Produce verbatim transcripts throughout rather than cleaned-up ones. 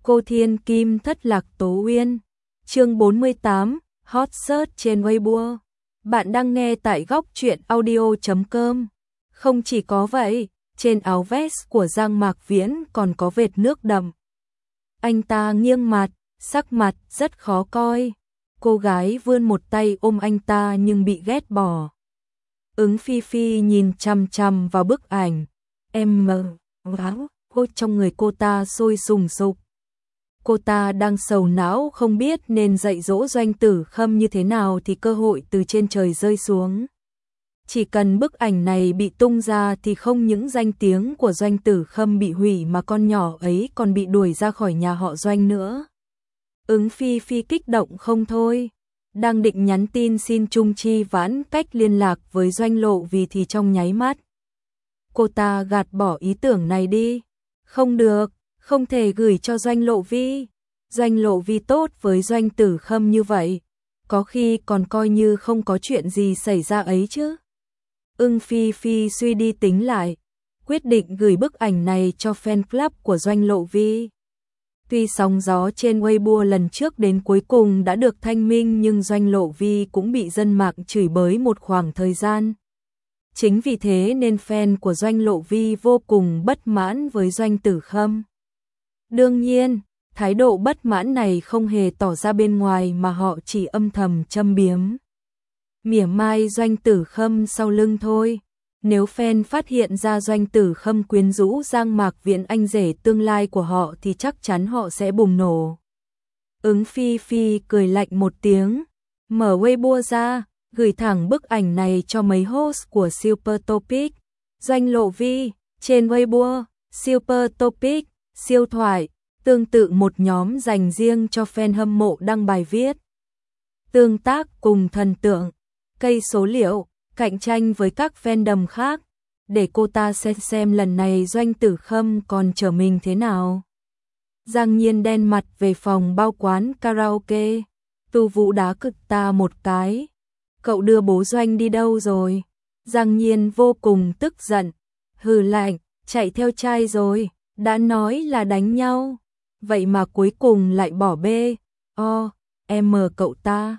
Cô Thiên Kim thất lạc Tố Uyên. Chương bốn mươi tám, hot search trên Weibo. Bạn đang nghe tại góc truyện audio chấm com. Không chỉ có vậy, trên áo vest của Giang Mạc Viễn còn có vệt nước đậm. Anh ta nghiêng mặt, sắc mặt rất khó coi. Cô gái vươn một tay ôm anh ta nhưng bị ghét bỏ. Ứng Phi Phi nhìn chằm chằm vào bức ảnh. Em mờ, áo, hôi trong người cô ta sôi sùng sục. Cô ta đang sầu não không biết nên dạy dỗ Doanh Tử Khâm như thế nào thì cơ hội từ trên trời rơi xuống. Chỉ cần bức ảnh này bị tung ra thì không những danh tiếng của Doanh Tử Khâm bị hủy mà con nhỏ ấy còn bị đuổi ra khỏi nhà họ Doanh nữa. Ứng Phi Phi kích động không thôi. Đang định nhắn tin xin Trung Chi vãn cách liên lạc với Doanh Lộ vì thì trong nháy mắt. Cô ta gạt bỏ ý tưởng này đi. Không được, không thể gửi cho Doanh Lộ Vi. Doanh Lộ Vi tốt với Doanh Tử Khâm như vậy. Có khi còn coi như không có chuyện gì xảy ra ấy chứ. Ưng Phi Phi suy đi tính lại. Quyết định gửi bức ảnh này cho fan club của Doanh Lộ Vi. Tuy sóng gió trên Weibo lần trước đến cuối cùng đã được thanh minh nhưng Doanh Lộ Vi cũng bị dân mạng chửi bới một khoảng thời gian. Chính vì thế nên fan của Doanh Lộ Vi vô cùng bất mãn với Doanh Tử Khâm. Đương nhiên, thái độ bất mãn này không hề tỏ ra bên ngoài mà họ chỉ âm thầm châm biếm. Mỉa mai Doanh Tử Khâm sau lưng thôi. Nếu fan phát hiện ra Doanh Tử Khâm quyến rũ Giang Mạc Viễn anh rể tương lai của họ thì chắc chắn họ sẽ bùng nổ. Ứng Phi Phi cười lạnh một tiếng, mở Weibo ra, gửi thẳng bức ảnh này cho mấy host của Super Topic. Doanh Lộ Vi, trên Weibo, Super Topic, siêu thoại, tương tự một nhóm dành riêng cho fan hâm mộ đăng bài viết. Tương tác cùng thần tượng, cây số liệu, cạnh tranh với các fandom khác, để cô ta xem xem lần này Doanh Tử Khâm còn trở mình thế nào. Giang Nhiên đen mặt về phòng bao quán karaoke, Tu Vũ đá cực ta một cái. Cậu đưa bố Doanh đi đâu rồi? Giang Nhiên vô cùng tức giận, hừ lạnh, chạy theo trai rồi, đã nói là đánh nhau, vậy mà cuối cùng lại bỏ bê, o, em cậu ta.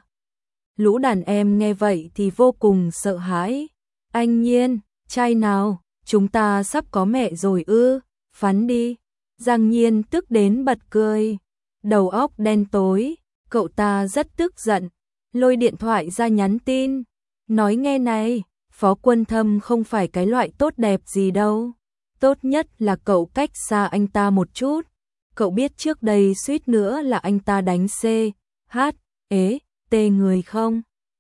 Lũ đàn em nghe vậy thì vô cùng sợ hãi. Anh Nhiên, trai nào, chúng ta sắp có mẹ rồi ư, phắn đi. Giang Nhiên tức đến bật cười, đầu óc đen tối, cậu ta rất tức giận, lôi điện thoại ra nhắn tin, nói nghe này, Phó Quân Thâm không phải cái loại tốt đẹp gì đâu, tốt nhất là cậu cách xa anh ta một chút. Cậu biết trước đây suýt nữa là anh ta đánh C, H, ế, T người không?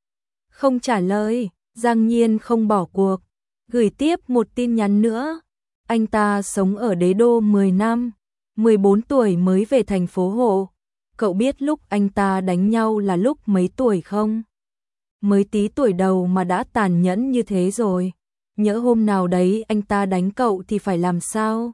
Không trả lời, Giang Nhiên không bỏ cuộc, gửi tiếp một tin nhắn nữa. Anh ta sống ở Đế Đô mười năm, mười bốn tuổi mới về thành phố Hộ. Cậu biết lúc anh ta đánh nhau là lúc mấy tuổi không? Mới tí tuổi đầu mà đã tàn nhẫn như thế rồi. Nhỡ hôm nào đấy anh ta đánh cậu thì phải làm sao?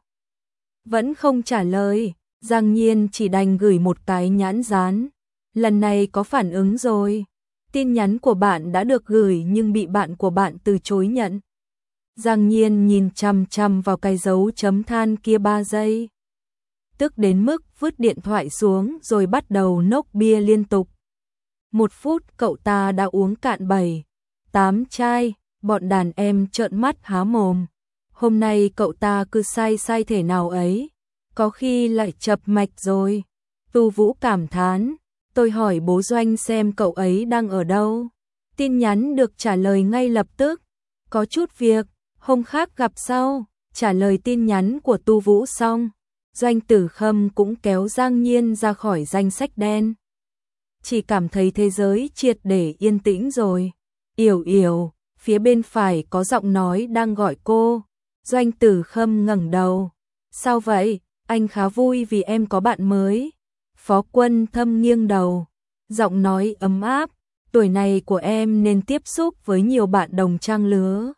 Vẫn không trả lời, Giang Nhiên chỉ đành gửi một cái nhãn dán. Lần này có phản ứng rồi. Tin nhắn của bạn đã được gửi nhưng bị bạn của bạn từ chối nhận. Giang Nhiên nhìn chằm chằm vào cái dấu chấm than kia ba giây. Tức đến mức vứt điện thoại xuống rồi bắt đầu nốc bia liên tục. Một phút cậu ta đã uống cạn bảy, tám chai, bọn đàn em trợn mắt há mồm. Hôm nay cậu ta cứ say say thể nào ấy, có khi lại chập mạch rồi. Tu Vũ cảm thán, tôi hỏi bố Doanh xem cậu ấy đang ở đâu. Tin nhắn được trả lời ngay lập tức, có chút việc, hôm khác gặp sau. Trả lời tin nhắn của Tu Vũ xong, Doanh Tử Khâm cũng kéo Giang Nhiên ra khỏi danh sách đen. Chỉ cảm thấy thế giới triệt để yên tĩnh rồi. Yểu Yểu, phía bên phải có giọng nói đang gọi cô. Doanh Tử Khâm ngẩng đầu. Sao vậy? Anh khá vui vì em có bạn mới. Phó Quân Thâm nghiêng đầu. Giọng nói ấm áp. Tuổi này của em nên tiếp xúc với nhiều bạn đồng trang lứa.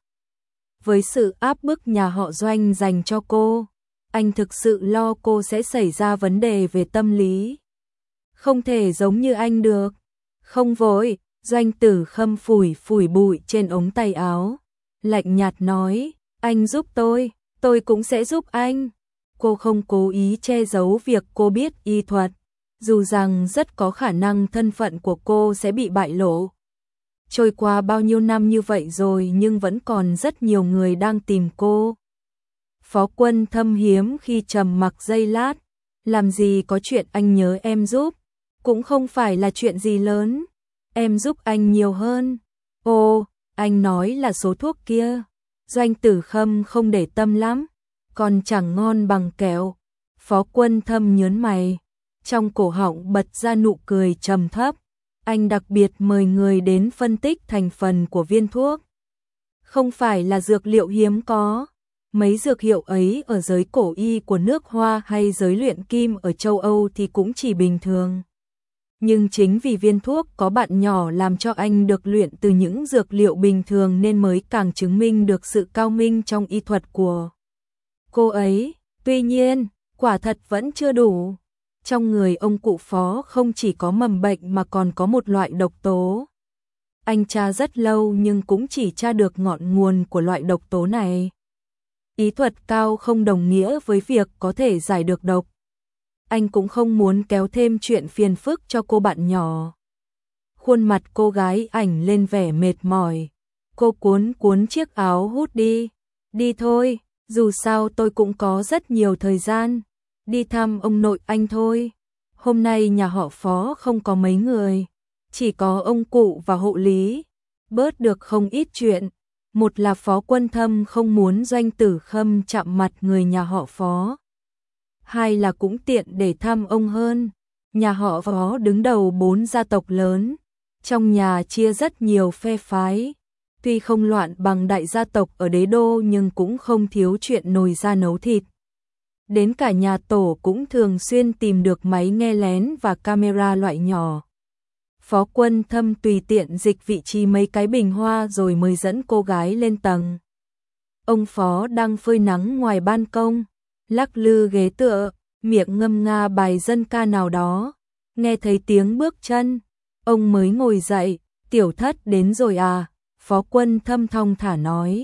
Với sự áp bức nhà họ Doanh dành cho cô, anh thực sự lo cô sẽ xảy ra vấn đề về tâm lý. Không thể giống như anh được. Không vội, Doanh Tử Khâm phủi phủi bụi trên ống tay áo. Lạnh nhạt nói, anh giúp tôi, tôi cũng sẽ giúp anh. Cô không cố ý che giấu việc cô biết y thuật, dù rằng rất có khả năng thân phận của cô sẽ bị bại lộ. Trôi qua bao nhiêu năm như vậy rồi nhưng vẫn còn rất nhiều người đang tìm cô. Phó Quân Thâm hiếm khi trầm mặc giây lát, làm gì có chuyện anh nhớ em giúp, cũng không phải là chuyện gì lớn, em giúp anh nhiều hơn. Ồ, anh nói là số thuốc kia. Doanh Tử Khâm không để tâm lắm, còn chẳng ngon bằng kẹo. Phó Quân Thâm nhớn mày, trong cổ họng bật ra nụ cười trầm thấp. Anh đặc biệt mời người đến phân tích thành phần của viên thuốc. Không phải là dược liệu hiếm có. Mấy dược hiệu ấy ở giới cổ y của nước Hoa hay giới luyện kim ở châu Âu thì cũng chỉ bình thường. Nhưng chính vì viên thuốc có bạn nhỏ làm cho anh được luyện từ những dược liệu bình thường nên mới càng chứng minh được sự cao minh trong y thuật của cô ấy. Tuy nhiên, quả thật vẫn chưa đủ. Trong người ông cụ Phó không chỉ có mầm bệnh mà còn có một loại độc tố. Anh tra rất lâu nhưng cũng chỉ tra được ngọn nguồn của loại độc tố này. Ý thuật cao không đồng nghĩa với việc có thể giải được độc. Anh cũng không muốn kéo thêm chuyện phiền phức cho cô bạn nhỏ. Khuôn mặt cô gái ảnh lên vẻ mệt mỏi. Cô cuốn cuốn chiếc áo hút đi. Đi thôi, dù sao tôi cũng có rất nhiều thời gian. Đi thăm ông nội anh thôi. Hôm nay nhà họ Phó không có mấy người. Chỉ có ông cụ và hộ lý. Bớt được không ít chuyện. Một là Phó Quân Thâm không muốn Doanh Tử Khâm chạm mặt người nhà họ Phó. Hai là cũng tiện để thăm ông hơn. Nhà họ Phó đứng đầu bốn gia tộc lớn. Trong nhà chia rất nhiều phe phái. Tuy không loạn bằng đại gia tộc ở đế đô nhưng cũng không thiếu chuyện nồi ra nấu thịt. Đến cả nhà tổ cũng thường xuyên tìm được máy nghe lén và camera loại nhỏ. Phó Quân Thâm tùy tiện dịch vị trí mấy cái bình hoa rồi mới dẫn cô gái lên tầng. Ông Phó đang phơi nắng ngoài ban công, lắc lư ghế tựa, miệng ngâm nga bài dân ca nào đó. Nghe thấy tiếng bước chân, ông mới ngồi dậy. Tiểu Thất đến rồi à? Phó Quân Thâm thong thả nói.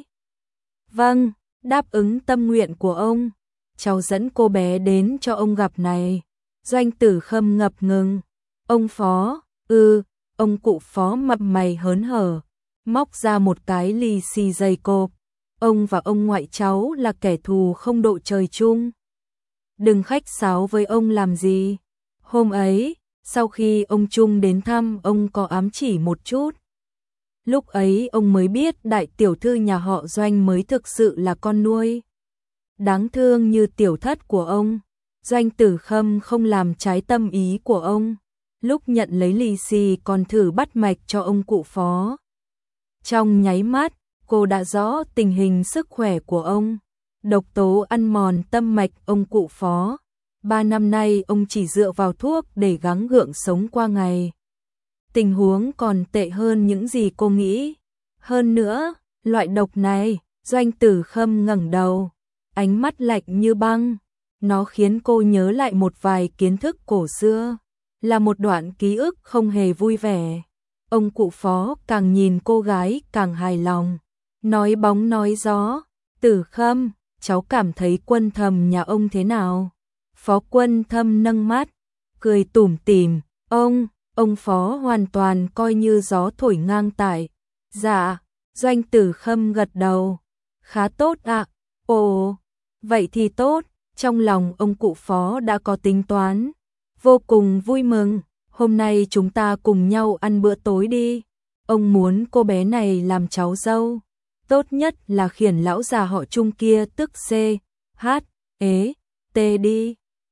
Vâng, đáp ứng tâm nguyện của ông. Cháu dẫn cô bé đến cho ông gặp này. Doanh Tử Khâm ngập ngừng. Ông Phó, ừ, ông cụ Phó mập mày hớn hở, móc ra một cái lì xì dày cộp. Ông và ông ngoại cháu là kẻ thù không độ trời chung. Đừng khách sáo với ông làm gì. Hôm ấy, sau khi ông Trung đến thăm, ông có ám chỉ một chút. Lúc ấy ông mới biết đại tiểu thư nhà họ Doanh mới thực sự là con nuôi. Đáng thương như Tiểu Thất của ông. Doanh Tử Khâm không làm trái tâm ý của ông. Lúc nhận lấy lì xì còn thử bắt mạch cho ông cụ Phó. Trong nháy mắt, cô đã rõ tình hình sức khỏe của ông. Độc tố ăn mòn tâm mạch ông cụ Phó. Ba năm nay ông chỉ dựa vào thuốc để gắng gượng sống qua ngày. Tình huống còn tệ hơn những gì cô nghĩ. Hơn nữa, loại độc này, Doanh Tử Khâm ngẩng đầu, ánh mắt lạnh như băng. Nó khiến cô nhớ lại một vài kiến thức cổ xưa. Là một đoạn ký ức không hề vui vẻ. Ông cụ Phó càng nhìn cô gái càng hài lòng. Nói bóng nói gió. Tử Khâm, cháu cảm thấy Quân Thâm nhà ông thế nào? Phó Quân Thâm nâng mắt, cười tủm tỉm. Ông, ông Phó hoàn toàn coi như gió thổi ngang tại. Dạ, Doanh Tử Khâm gật đầu. Khá tốt ạ. À. Ồ, vậy thì tốt. Trong lòng ông cụ Phó đã có tính toán. Vô cùng vui mừng, hôm nay chúng ta cùng nhau ăn bữa tối đi. Ông muốn cô bé này làm cháu dâu. Tốt nhất là khiển lão già họ Trung kia tức C, H, ế, T đi.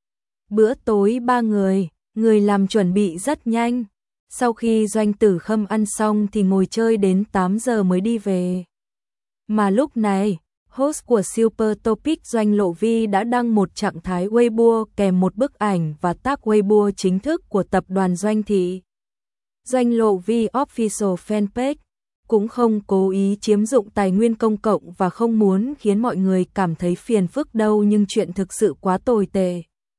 Bữa tối ba người, người làm chuẩn bị rất nhanh. Sau khi Doanh Tử Khâm ăn xong thì ngồi chơi đến tám giờ mới đi về. Mà lúc này, host của Super Topic Doanh Lộ Vi đã đăng một trạng thái Weibo kèm một bức ảnh và tag Weibo chính thức của tập đoàn Doanh Thị. Doanh Lộ Vi Official Fanpage cũng không cố ý chiếm dụng tài nguyên công cộng và không muốn khiến mọi người cảm thấy phiền phức đâu, nhưng chuyện thực sự quá tồi tệ.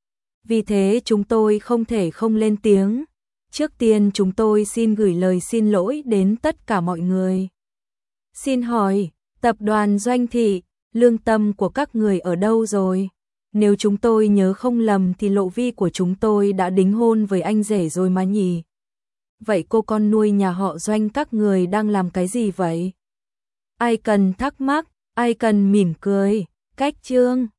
Vì thế chúng tôi không thể không lên tiếng. Trước tiên chúng tôi xin gửi lời xin lỗi đến tất cả mọi người. Xin hỏi, tập đoàn Doanh Thị, lương tâm của các người ở đâu rồi? Nếu chúng tôi nhớ không lầm thì Lộ Vi của chúng tôi đã đính hôn với anh rể rồi mà nhỉ? Vậy cô con nuôi nhà họ Doanh các người đang làm cái gì vậy? Ai cần thắc mắc, ai cần mỉm cười, cách chương.